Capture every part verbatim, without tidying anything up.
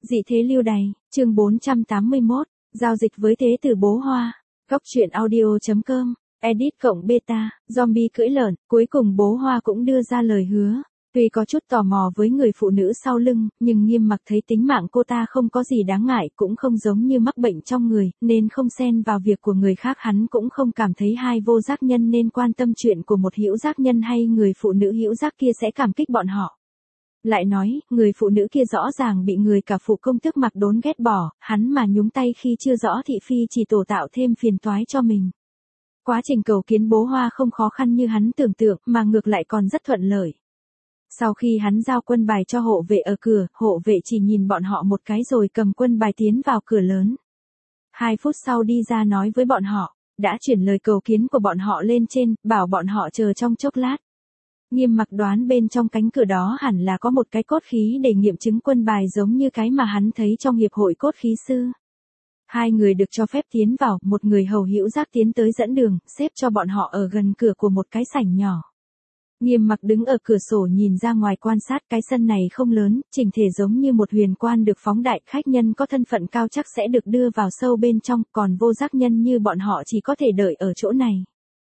Dị thế lưu đày, chương bốn trăm tám mươi mốt, giao dịch với thế tử bố Hoa. Góc truyện audio chấm com, edit cộng beta, zombie cưỡi lợn, cuối cùng bố Hoa cũng đưa ra lời hứa. Tuy có chút tò mò với người phụ nữ sau lưng, nhưng Nghiêm Mặc thấy tính mạng cô ta không có gì đáng ngại, cũng không giống như mắc bệnh trong người, nên không xen vào việc của người khác. Hắn cũng không cảm thấy hai vô giác nhân nên quan tâm chuyện của một hữu giác nhân hay người phụ nữ hữu giác kia sẽ cảm kích bọn họ. Lại nói, người phụ nữ kia rõ ràng bị người cả phụ công tước Mặc Đốn ghét bỏ, hắn mà nhúng tay khi chưa rõ thị phi chỉ tổ tạo thêm phiền toái cho mình. Quá trình cầu kiến bố Hoa không khó khăn như hắn tưởng tượng, mà ngược lại còn rất thuận lợi. Sau khi hắn giao quân bài cho hộ vệ ở cửa, hộ vệ chỉ nhìn bọn họ một cái rồi cầm quân bài tiến vào cửa lớn. Hai phút sau đi ra nói với bọn họ, đã chuyển lời cầu kiến của bọn họ lên trên, bảo bọn họ chờ trong chốc lát. Nghiêm Mặc đoán bên trong cánh cửa đó hẳn là có một cái cốt khí để nghiệm chứng quân bài giống như cái mà hắn thấy trong hiệp hội cốt khí sư. Hai người được cho phép tiến vào, một người hầu hữu giác tiến tới dẫn đường, xếp cho bọn họ ở gần cửa của một cái sảnh nhỏ. Nghiêm Mặc đứng ở cửa sổ nhìn ra ngoài quan sát. Cái sân này không lớn, chỉnh thể giống như một huyền quan được phóng đại. Khách nhân có thân phận cao chắc sẽ được đưa vào sâu bên trong, còn vô giác nhân như bọn họ chỉ có thể đợi ở chỗ này.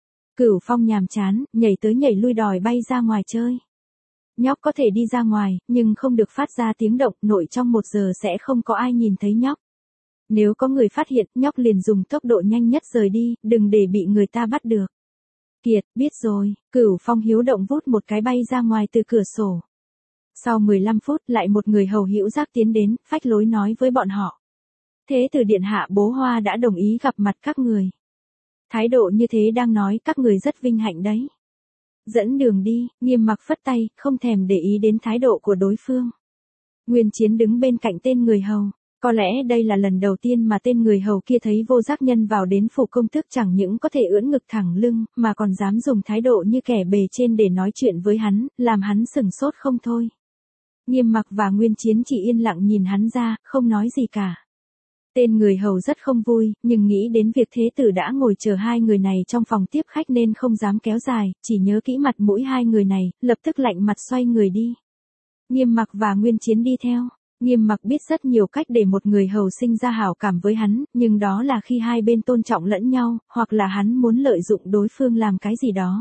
Cửu Phong nhàm chán, nhảy tới nhảy lui đòi bay ra ngoài chơi. Nhóc có thể đi ra ngoài, nhưng không được phát ra tiếng động, nội trong một giờ sẽ không có ai nhìn thấy nhóc. Nếu có người phát hiện, nhóc liền dùng tốc độ nhanh nhất rời đi, đừng để bị người ta bắt được. Kiệt, biết rồi. Cửu Phong hiếu động vút một cái bay ra ngoài từ cửa sổ. Sau mười lăm phút, lại một người hầu hữu giác tiến đến, phách lối nói với bọn họ. Thế tử điện hạ bố Hoa đã đồng ý gặp mặt các người. Thái độ như thế đang nói các người rất vinh hạnh đấy. Dẫn đường đi. Nghiêm Mặc phất tay, không thèm để ý đến thái độ của đối phương. Nguyên Chiến đứng bên cạnh tên người hầu. Có lẽ đây là lần đầu tiên mà tên người hầu kia thấy vô giác nhân vào đến phủ công tước, chẳng những có thể ưỡn ngực thẳng lưng, mà còn dám dùng thái độ như kẻ bề trên để nói chuyện với hắn, làm hắn sửng sốt không thôi. Nghiêm Mặc và Nguyên Chiến chỉ yên lặng nhìn hắn ra, không nói gì cả. Tên người hầu rất không vui, nhưng nghĩ đến việc thế tử đã ngồi chờ hai người này trong phòng tiếp khách nên không dám kéo dài, chỉ nhớ kỹ mặt mũi hai người này, lập tức lạnh mặt xoay người đi. Nghiêm Mặc và Nguyên Chiến đi theo. Nghiêm Mặc biết rất nhiều cách để một người hầu sinh ra hảo cảm với hắn, nhưng đó là khi hai bên tôn trọng lẫn nhau, hoặc là hắn muốn lợi dụng đối phương làm cái gì đó.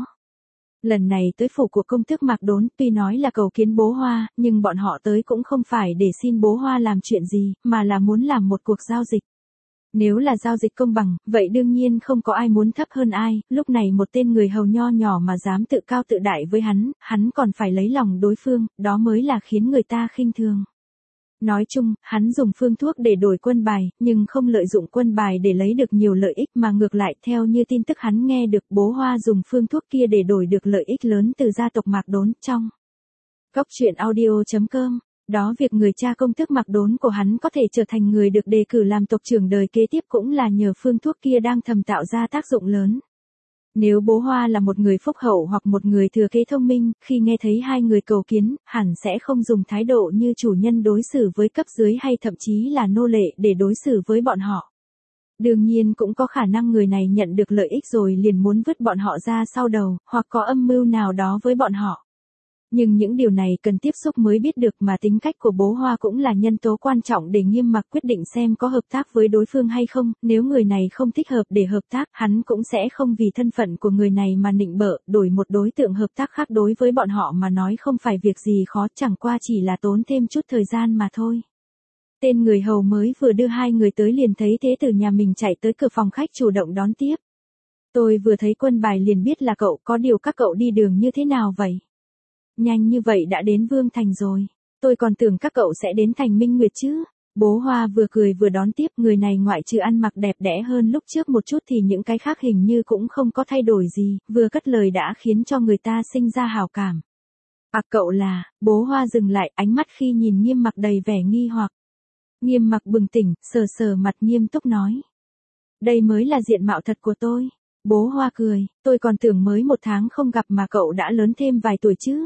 Lần này tới phủ của công tước Mặc Đốn, tuy nói là cầu kiến bố Hoa, nhưng bọn họ tới cũng không phải để xin bố Hoa làm chuyện gì, mà là muốn làm một cuộc giao dịch. Nếu là giao dịch công bằng, vậy đương nhiên không có ai muốn thấp hơn ai. Lúc này một tên người hầu nho nhỏ mà dám tự cao tự đại với hắn, hắn còn phải lấy lòng đối phương, đó mới là khiến người ta khinh thường. Nói chung, hắn dùng phương thuốc để đổi quân bài, nhưng không lợi dụng quân bài để lấy được nhiều lợi ích mà ngược lại, theo như tin tức hắn nghe được, bố Hoa dùng phương thuốc kia để đổi được lợi ích lớn từ gia tộc Mặc Đốn. Trong Góc truyện audio chấm com, đó việc người cha công tước Mặc Đốn của hắn có thể trở thành người được đề cử làm tộc trưởng đời kế tiếp cũng là nhờ phương thuốc kia đang thầm tạo ra tác dụng lớn. Nếu bố Hoa là một người phúc hậu hoặc một người thừa kế thông minh, khi nghe thấy hai người cầu kiến, hẳn sẽ không dùng thái độ như chủ nhân đối xử với cấp dưới hay thậm chí là nô lệ để đối xử với bọn họ. Đương nhiên cũng có khả năng người này nhận được lợi ích rồi liền muốn vứt bọn họ ra sau đầu, hoặc có âm mưu nào đó với bọn họ. Nhưng những điều này cần tiếp xúc mới biết được, mà tính cách của bố Hoa cũng là nhân tố quan trọng để Nghiêm Mặc quyết định xem có hợp tác với đối phương hay không. Nếu người này không thích hợp để hợp tác, hắn cũng sẽ không vì thân phận của người này mà nịnh bợ, đổi một đối tượng hợp tác khác. Đối với bọn họ mà nói không phải việc gì khó, chẳng qua chỉ là tốn thêm chút thời gian mà thôi. Tên người hầu mới vừa đưa hai người tới liền thấy thế tử nhà mình chạy tới cửa phòng khách chủ động đón tiếp. Tôi vừa thấy quân bài liền biết là cậu, có điều các cậu đi đường như thế nào vậy? Nhanh như vậy đã đến Vương Thành rồi. Tôi còn tưởng các cậu sẽ đến Thành Minh Nguyệt chứ. Bố Hoa vừa cười vừa đón tiếp. Người này ngoại trừ ăn mặc đẹp đẽ hơn lúc trước một chút thì những cái khác hình như cũng không có thay đổi gì. Vừa cất lời đã khiến cho người ta sinh ra hảo cảm. À cậu là, bố Hoa dừng lại, ánh mắt khi nhìn Nghiêm Mặc đầy vẻ nghi hoặc. Nghiêm Mặc bừng tỉnh, sờ sờ mặt nghiêm túc nói. Đây mới là diện mạo thật của tôi. Bố Hoa cười, tôi còn tưởng mới một tháng không gặp mà cậu đã lớn thêm vài tuổi chứ.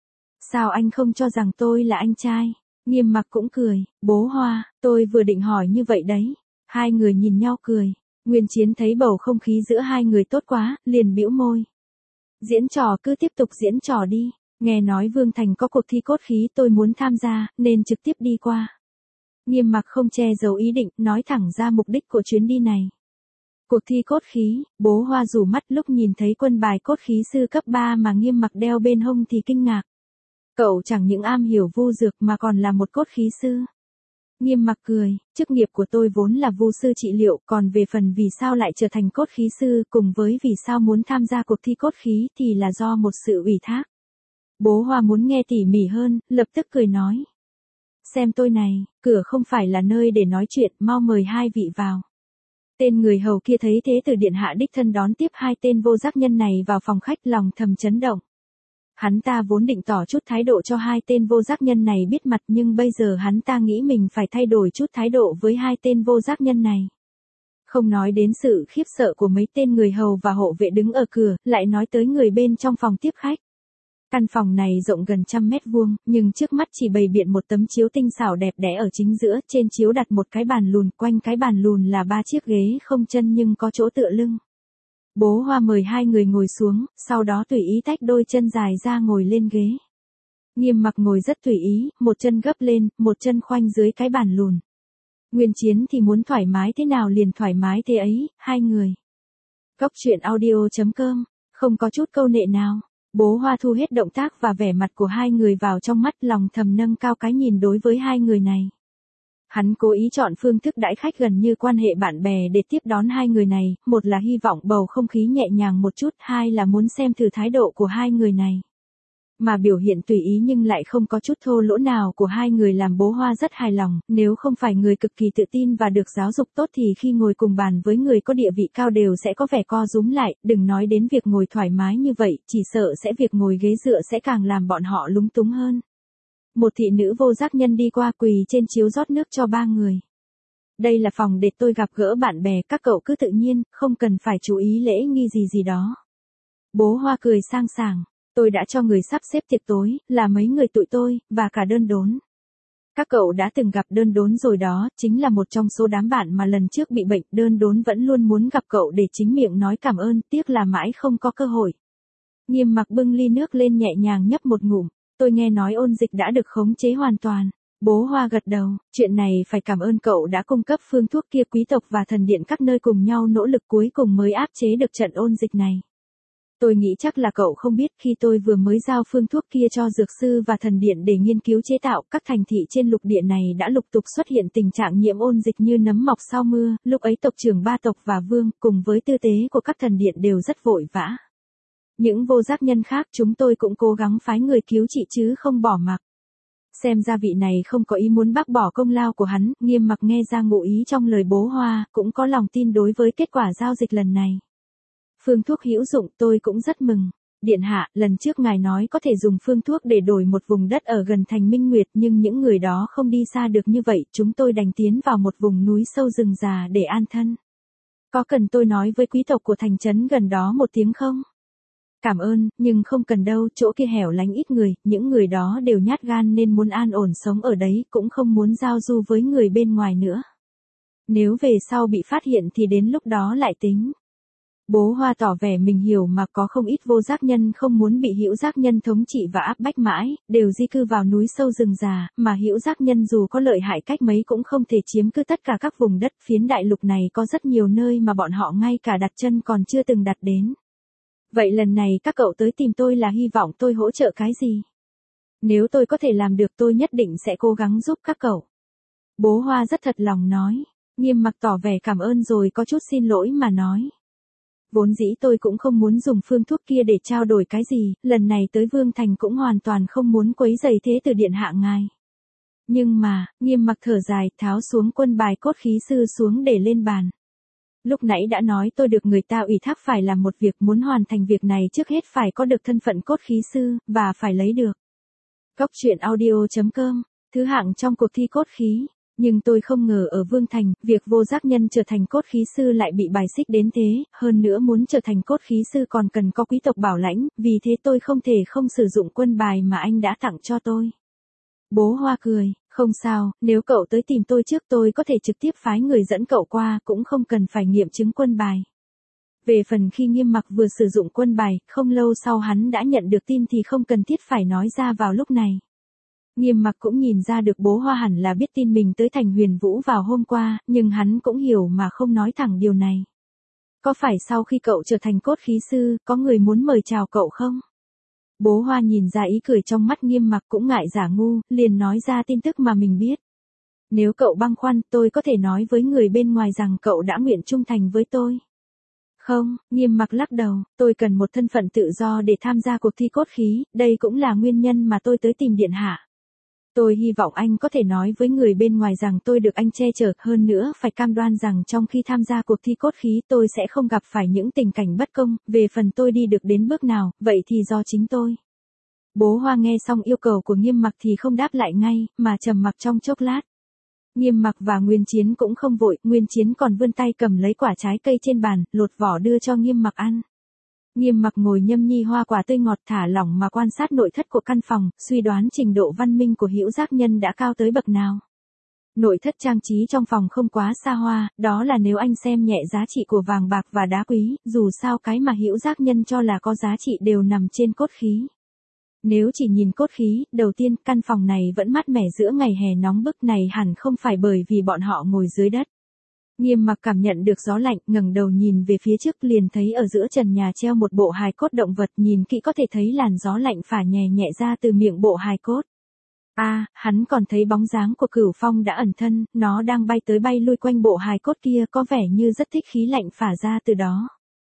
Sao anh không cho rằng tôi là anh trai? Nghiêm Mặc cũng cười, bố Hoa, tôi vừa định hỏi như vậy đấy. Hai người nhìn nhau cười. Nguyên Chiến thấy bầu không khí giữa hai người tốt quá, liền bĩu môi. Diễn trò cứ tiếp tục diễn trò đi. Nghe nói Vương Thành có cuộc thi cốt khí tôi muốn tham gia, nên trực tiếp đi qua. Nghiêm Mặc không che giấu ý định, nói thẳng ra mục đích của chuyến đi này. Cuộc thi cốt khí, Bố Hoa rủ mắt lúc nhìn thấy quân bài cốt khí sư cấp ba mà Nghiêm Mặc đeo bên hông thì kinh ngạc. Cậu chẳng những am hiểu vu dược mà còn là một cốt khí sư. Nghiêm Mặc cười, chức nghiệp của tôi vốn là vu sư trị liệu, còn về phần vì sao lại trở thành cốt khí sư cùng với vì sao muốn tham gia cuộc thi cốt khí thì là do một sự ủy thác. Bố Hoa muốn nghe tỉ mỉ hơn, lập tức cười nói. Xem tôi này, cửa không phải là nơi để nói chuyện, mau mời hai vị vào. Tên người hầu kia thấy thế từ điện hạ đích thân đón tiếp hai tên vô giác nhân này vào phòng khách, lòng thầm chấn động. Hắn ta vốn định tỏ chút thái độ cho hai tên vô giác nhân này biết mặt, nhưng bây giờ hắn ta nghĩ mình phải thay đổi chút thái độ với hai tên vô giác nhân này. Không nói đến sự khiếp sợ của mấy tên người hầu và hộ vệ đứng ở cửa, lại nói tới người bên trong phòng tiếp khách. Căn phòng này rộng gần trăm mét vuông, nhưng trước mắt chỉ bày biện một tấm chiếu tinh xảo đẹp đẽ ở chính giữa, trên chiếu đặt một cái bàn lùn, quanh cái bàn lùn là ba chiếc ghế không chân nhưng có chỗ tựa lưng. Bố Hoa mời hai người ngồi xuống, sau đó tùy ý tách đôi chân dài ra ngồi lên ghế. Nghiêm Mặc ngồi rất tùy ý, một chân gấp lên, một chân khoanh dưới cái bàn lùn. Nguyên Chiến thì muốn thoải mái thế nào liền thoải mái thế ấy, hai người. Góc truyện audio chấm com, không có chút câu nệ nào. Bố Hoa thu hết động tác và vẻ mặt của hai người vào trong mắt, lòng thầm nâng cao cái nhìn đối với hai người này. Hắn cố ý chọn phương thức đãi khách gần như quan hệ bạn bè để tiếp đón hai người này, một là hy vọng bầu không khí nhẹ nhàng một chút, hai là muốn xem thử thái độ của hai người này. Mà biểu hiện tùy ý nhưng lại không có chút thô lỗ nào của hai người làm Bố Hoa rất hài lòng, nếu không phải người cực kỳ tự tin và được giáo dục tốt thì khi ngồi cùng bàn với người có địa vị cao đều sẽ có vẻ co rúm lại, đừng nói đến việc ngồi thoải mái như vậy, chỉ sợ sẽ việc ngồi ghế dựa sẽ càng làm bọn họ lúng túng hơn. Một thị nữ vô giác nhân đi qua quỳ trên chiếu rót nước cho ba người. Đây là phòng để tôi gặp gỡ bạn bè, các cậu cứ tự nhiên, không cần phải chú ý lễ nghi gì gì đó. Bố Hoa cười sang sảng. Tôi đã cho người sắp xếp tiệc tối, là mấy người tụi tôi, và cả Đơn Đốn. Các cậu đã từng gặp Đơn Đốn rồi đó, chính là một trong số đám bạn mà lần trước bị bệnh, Đơn Đốn vẫn luôn muốn gặp cậu để chính miệng nói cảm ơn, tiếc là mãi không có cơ hội. Nghiêm Mặc bưng ly nước lên nhẹ nhàng nhấp một ngụm, tôi nghe nói ôn dịch đã được khống chế hoàn toàn. Bố Hoa gật đầu, chuyện này phải cảm ơn cậu đã cung cấp phương thuốc kia, quý tộc và thần điện các nơi cùng nhau nỗ lực cuối cùng mới áp chế được trận ôn dịch này. Tôi nghĩ chắc là cậu không biết, khi tôi vừa mới giao phương thuốc kia cho dược sư và thần điện để nghiên cứu chế tạo, các thành thị trên lục địa này đã lục tục xuất hiện tình trạng nhiễm ôn dịch như nấm mọc sau mưa, lúc ấy tộc trưởng ba tộc và vương, cùng với tư tế của các thần điện đều rất vội vã. Những vô giác nhân khác chúng tôi cũng cố gắng phái người cứu trị chứ không bỏ mặc. Xem ra vị này không có ý muốn bác bỏ công lao của hắn, Nghiêm Mặc nghe ra ngụ ý trong lời Bố Hoa, cũng có lòng tin đối với kết quả giao dịch lần này. Phương thuốc hữu dụng, tôi cũng rất mừng. Điện hạ, lần trước ngài nói có thể dùng phương thuốc để đổi một vùng đất ở gần thành Minh Nguyệt, nhưng những người đó không đi xa được như vậy, chúng tôi đành tiến vào một vùng núi sâu rừng già để an thân. Có cần tôi nói với quý tộc của thành trấn gần đó một tiếng không? Cảm ơn, nhưng không cần đâu, chỗ kia hẻo lánh ít người, những người đó đều nhát gan nên muốn an ổn sống ở đấy, cũng không muốn giao du với người bên ngoài nữa. Nếu về sau bị phát hiện thì đến lúc đó lại tính. Bố Hoa tỏ vẻ mình hiểu mà có không ít vô giác nhân không muốn bị hữu giác nhân thống trị và áp bách mãi, đều di cư vào núi sâu rừng già, mà hữu giác nhân dù có lợi hại cách mấy cũng không thể chiếm cứ tất cả các vùng đất phiến đại lục này, có rất nhiều nơi mà bọn họ ngay cả đặt chân còn chưa từng đặt đến. Vậy lần này các cậu tới tìm tôi là hy vọng tôi hỗ trợ cái gì? Nếu tôi có thể làm được tôi nhất định sẽ cố gắng giúp các cậu. Bố Hoa rất thật lòng nói. Nghiêm Mặc tỏ vẻ cảm ơn rồi có chút xin lỗi mà nói. Vốn dĩ tôi cũng không muốn dùng phương thuốc kia để trao đổi cái gì, lần này tới Vương Thành cũng hoàn toàn không muốn quấy rầy thế từ điện hạ ngài. Nhưng mà, Nghiêm Mặc thở dài, tháo xuống quân bài cốt khí sư xuống để lên bàn. Lúc nãy đã nói tôi được người ta ủy thác phải làm một việc, muốn hoàn thành việc này trước hết phải có được thân phận cốt khí sư, và phải lấy được. Góc truyện audio chấm com, thứ hạng trong cuộc thi cốt khí. Nhưng tôi không ngờ ở Vương Thành, việc vô giác nhân trở thành cốt khí sư lại bị bài xích đến thế, hơn nữa muốn trở thành cốt khí sư còn cần có quý tộc bảo lãnh, vì thế tôi không thể không sử dụng quân bài mà anh đã tặng cho tôi. Bố Hoa cười, không sao, nếu cậu tới tìm tôi trước tôi có thể trực tiếp phái người dẫn cậu qua, cũng không cần phải nghiệm chứng quân bài. Về phần khi Nghiêm Mặc vừa sử dụng quân bài, không lâu sau hắn đã nhận được tin thì không cần thiết phải nói ra vào lúc này. Nghiêm Mặc cũng nhìn ra được bố Hoa hẳn là biết tin mình tới thành Huyền Vũ vào hôm qua, nhưng hắn cũng hiểu mà không nói thẳng điều này. Có phải sau khi cậu trở thành cốt khí sư, có người muốn mời chào cậu không? Bố Hoa nhìn ra ý cười trong mắt Nghiêm Mặc cũng ngại giả ngu, liền nói ra tin tức mà mình biết. Nếu cậu băn khoăn, tôi có thể nói với người bên ngoài rằng cậu đã nguyện trung thành với tôi. Không, Nghiêm Mặc lắc đầu, tôi cần một thân phận tự do để tham gia cuộc thi cốt khí, đây cũng là nguyên nhân mà tôi tới tìm điện hạ. Tôi hy vọng anh có thể nói với người bên ngoài rằng tôi được anh che chở, hơn nữa phải cam đoan rằng trong khi tham gia cuộc thi cốt khí tôi sẽ không gặp phải những tình cảnh bất công, về phần tôi đi được đến bước nào, vậy thì do chính tôi. Bố Hoa nghe xong yêu cầu của Nghiêm Mặc thì không đáp lại ngay, mà trầm mặc trong chốc lát. Nghiêm Mặc và Nguyên Chiến cũng không vội, Nguyên Chiến còn vươn tay cầm lấy quả trái cây trên bàn, lột vỏ đưa cho Nghiêm Mặc ăn. Nghiêm Mặc ngồi nhâm nhi hoa quả tươi ngọt thả lỏng mà quan sát nội thất của căn phòng, suy đoán trình độ văn minh của Hữu Giác Nhân đã cao tới bậc nào. Nội thất trang trí trong phòng không quá xa hoa, đó là nếu anh xem nhẹ giá trị của vàng bạc và đá quý, dù sao cái mà Hữu Giác Nhân cho là có giá trị đều nằm trên cốt khí. Nếu chỉ nhìn cốt khí, đầu tiên căn phòng này vẫn mát mẻ giữa ngày hè nóng bức này hẳn không phải bởi vì bọn họ ngồi dưới đất. Nghiêm Mặc cảm nhận được gió lạnh, ngẩng đầu nhìn về phía trước liền thấy ở giữa trần nhà treo một bộ hài cốt động vật, nhìn kỹ có thể thấy làn gió lạnh phả nhẹ nhẹ ra từ miệng bộ hài cốt. A, à, hắn còn thấy bóng dáng của Cửu Phong đã ẩn thân, nó đang bay tới bay lui quanh bộ hài cốt kia, có vẻ như rất thích khí lạnh phả ra từ đó.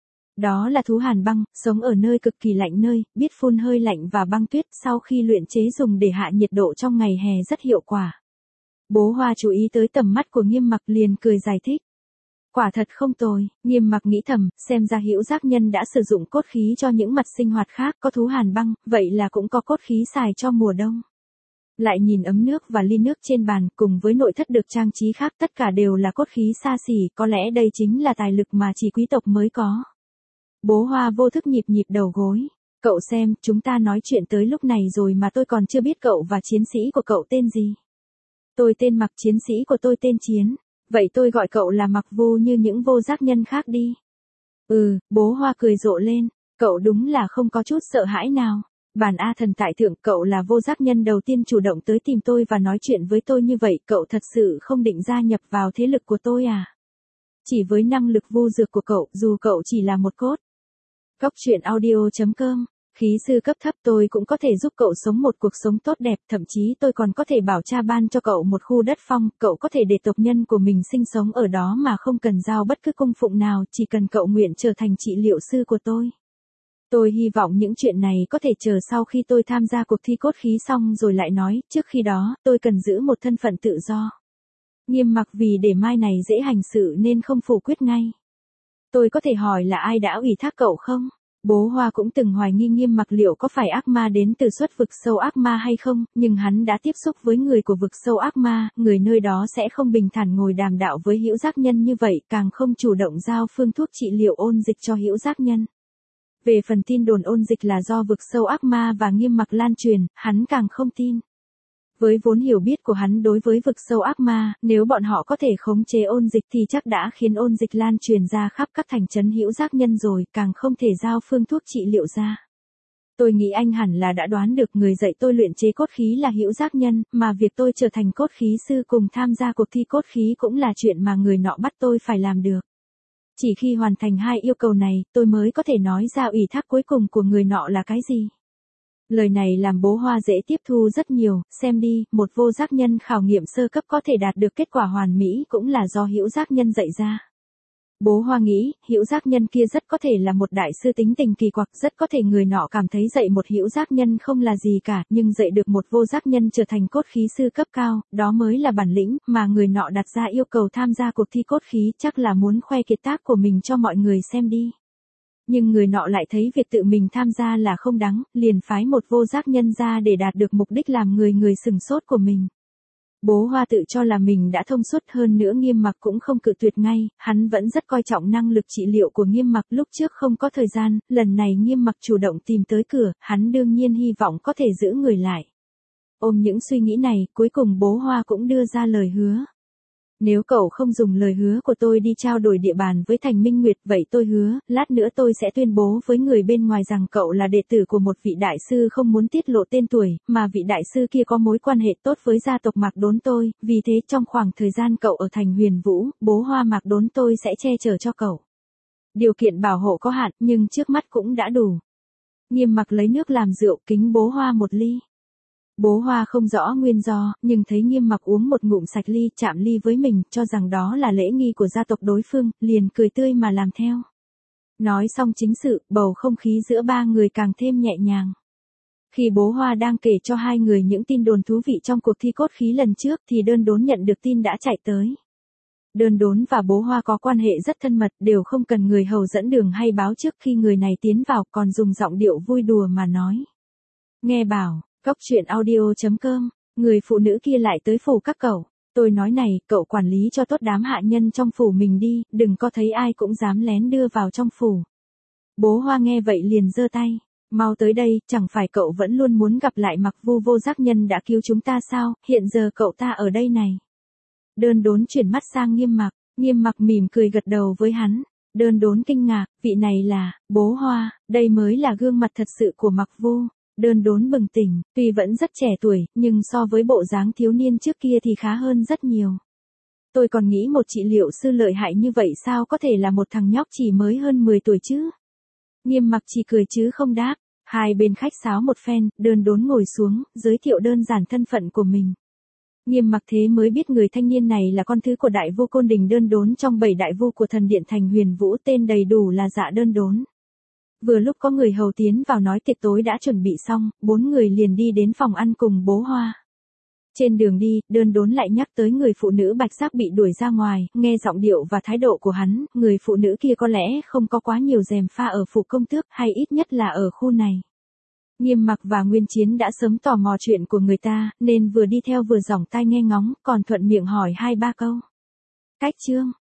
Đó là thú hàn băng, sống ở nơi cực kỳ lạnh nơi, biết phun hơi lạnh và băng tuyết, sau khi luyện chế dùng để hạ nhiệt độ trong ngày hè rất hiệu quả. Bố Hoa chú ý tới tầm mắt của Nghiêm Mặc liền cười giải thích. Quả thật không tồi, Nghiêm Mặc nghĩ thầm, xem ra Hữu Giác Nhân đã sử dụng cốt khí cho những mặt sinh hoạt khác, có thú hàn băng, vậy là cũng có cốt khí xài cho mùa đông. Lại nhìn ấm nước và ly nước trên bàn, cùng với nội thất được trang trí khác, tất cả đều là cốt khí xa xỉ, có lẽ đây chính là tài lực mà chỉ quý tộc mới có. Bố Hoa vô thức nhịp nhịp đầu gối. Cậu xem, chúng ta nói chuyện tới lúc này rồi mà tôi còn chưa biết cậu và chiến sĩ của cậu tên gì. Tôi tên Mặc, chiến sĩ của tôi tên Chiến. Vậy tôi gọi cậu là Mặc Vu như những vô giác nhân khác đi. Ừ, bố Hoa cười rộ lên. Cậu đúng là không có chút sợ hãi nào. Bản A Thần tại thượng, cậu là vô giác nhân đầu tiên chủ động tới tìm tôi và nói chuyện với tôi như vậy, cậu thật sự không định gia nhập vào thế lực của tôi à? Chỉ với năng lực vu dược của cậu, dù cậu chỉ là một cốt. Góc truyện audio chấm com. Khí sư cấp thấp tôi cũng có thể giúp cậu sống một cuộc sống tốt đẹp, thậm chí tôi còn có thể bảo cha ban cho cậu một khu đất phong, cậu có thể để tộc nhân của mình sinh sống ở đó mà không cần giao bất cứ cung phụng nào, chỉ cần cậu nguyện trở thành trị liệu sư của tôi. Tôi hy vọng những chuyện này có thể chờ sau khi tôi tham gia cuộc thi cốt khí xong rồi lại nói, trước khi đó, tôi cần giữ một thân phận tự do. Nghiêm Mặc vì để mai này dễ hành sự nên không phủ quyết ngay. Tôi có thể hỏi là ai đã ủy thác cậu không? Bố Hoa cũng từng hoài nghi Nghiêm Mặc liệu có phải ác ma đến từ xuất vực sâu ác ma hay không, nhưng hắn đã tiếp xúc với người của vực sâu ác ma, người nơi đó sẽ không bình thản ngồi đàm đạo với Hữu Giác Nhân như vậy, càng không chủ động giao phương thuốc trị liệu ôn dịch cho Hữu Giác Nhân. Về phần tin đồn ôn dịch là do vực sâu ác ma và Nghiêm Mặc lan truyền, hắn càng không tin. Với vốn hiểu biết của hắn đối với vực sâu ác ma, nếu bọn họ có thể khống chế ôn dịch thì chắc đã khiến ôn dịch lan truyền ra khắp các thành trấn Hữu Giác Nhân rồi, càng không thể giao phương thuốc trị liệu ra. Tôi nghĩ anh hẳn là đã đoán được người dạy tôi luyện chế cốt khí là Hữu Giác Nhân, mà việc tôi trở thành cốt khí sư cùng tham gia cuộc thi cốt khí cũng là chuyện mà người nọ bắt tôi phải làm được. Chỉ khi hoàn thành hai yêu cầu này, tôi mới có thể nói ra ủy thác cuối cùng của người nọ là cái gì. Lời này làm bố Hoa dễ tiếp thu rất nhiều, xem đi, một vô giác nhân khảo nghiệm sơ cấp có thể đạt được kết quả hoàn mỹ cũng là do Hữu Giác Nhân dạy ra. Bố Hoa nghĩ, Hữu Giác Nhân kia rất có thể là một đại sư tính tình kỳ quặc, rất có thể người nọ cảm thấy dạy một Hữu Giác Nhân không là gì cả, nhưng dạy được một vô giác nhân trở thành cốt khí sư cấp cao, đó mới là bản lĩnh, mà người nọ đặt ra yêu cầu tham gia cuộc thi cốt khí chắc là muốn khoe kiệt tác của mình cho mọi người xem đi. Nhưng người nọ lại thấy việc tự mình tham gia là không đáng, liền phái một vô giác nhân ra để đạt được mục đích làm người người sừng sốt của mình. Bố Hoa tự cho là mình đã thông suốt, hơn nữa Nghiêm Mặc cũng không cự tuyệt ngay, hắn vẫn rất coi trọng năng lực trị liệu của Nghiêm Mặc. Lúc trước không có thời gian, lần này Nghiêm Mặc chủ động tìm tới cửa, hắn đương nhiên hy vọng có thể giữ người lại. Ôm những suy nghĩ này, cuối cùng bố Hoa cũng đưa ra lời hứa. Nếu cậu không dùng lời hứa của tôi đi trao đổi địa bàn với Thành Minh Nguyệt, vậy tôi hứa, lát nữa tôi sẽ tuyên bố với người bên ngoài rằng cậu là đệ tử của một vị đại sư không muốn tiết lộ tên tuổi, mà vị đại sư kia có mối quan hệ tốt với gia tộc Mạc Đốn tôi, vì thế trong khoảng thời gian cậu ở thành Huyền Vũ, bố Hoa Mạc Đốn tôi sẽ che chở cho cậu. Điều kiện bảo hộ có hạn, nhưng trước mắt cũng đã đủ. Nghiêm Mặc lấy nước làm rượu, kính bố Hoa một ly. Bố Hoa không rõ nguyên do, nhưng thấy Nghiêm Mặc uống một ngụm sạch ly, chạm ly với mình, cho rằng đó là lễ nghi của gia tộc đối phương, liền cười tươi mà làm theo. Nói xong chính sự, bầu không khí giữa ba người càng thêm nhẹ nhàng. Khi bố Hoa đang kể cho hai người những tin đồn thú vị trong cuộc thi cốt khí lần trước, thì Đơn Đốn nhận được tin đã chạy tới. Đơn Đốn và bố Hoa có quan hệ rất thân mật, đều không cần người hầu dẫn đường hay báo trước khi người này tiến vào, còn dùng giọng điệu vui đùa mà nói. Nghe bảo, Cóc truyện audio chấm com, người phụ nữ kia lại tới phủ các cậu. Tôi nói này, cậu quản lý cho tốt đám hạ nhân trong phủ mình đi, đừng có thấy ai cũng dám lén đưa vào trong phủ. Bố Hoa nghe vậy liền giơ tay. Mau tới đây, chẳng phải cậu vẫn luôn muốn gặp lại Mặc Vu Vô Giác Nhân đã cứu chúng ta sao, hiện giờ cậu ta ở đây này. Đơn Đốn chuyển mắt sang Nghiêm Mặc, Nghiêm Mặc mỉm cười gật đầu với hắn. Đơn Đốn kinh ngạc, vị này là, bố Hoa, đây mới là gương mặt thật sự của Mặc Vu. Đơn Đốn bừng tỉnh, tuy vẫn rất trẻ tuổi, nhưng so với bộ dáng thiếu niên trước kia thì khá hơn rất nhiều. Tôi còn nghĩ một trị liệu sư lợi hại như vậy sao có thể là một thằng nhóc chỉ mới hơn mười tuổi chứ. Nghiêm Mặc chỉ cười chứ không đáp, hai bên khách sáo một phen, Đơn Đốn ngồi xuống, giới thiệu đơn giản thân phận của mình. Nghiêm Mặc thế mới biết người thanh niên này là con thứ của đại vu Côn Đình Đơn Đốn trong bảy đại vu của thần điện thành Huyền Vũ, tên đầy đủ là Dạ Đơn Đốn. Vừa lúc có người hầu tiến vào nói tiệc tối đã chuẩn bị xong, bốn người liền đi đến phòng ăn cùng bố Hoa. Trên đường đi, Đơn Đốn lại nhắc tới người phụ nữ bạch sắc bị đuổi ra ngoài, nghe giọng điệu và thái độ của hắn, người phụ nữ kia có lẽ không có quá nhiều gièm pha ở phủ công tước, hay ít nhất là ở khu này. Nghiêm Mặc và Nguyên Chiến đã sớm tò mò chuyện của người ta, nên vừa đi theo vừa giỏng tai nghe ngóng, còn thuận miệng hỏi hai ba câu. Cách chương,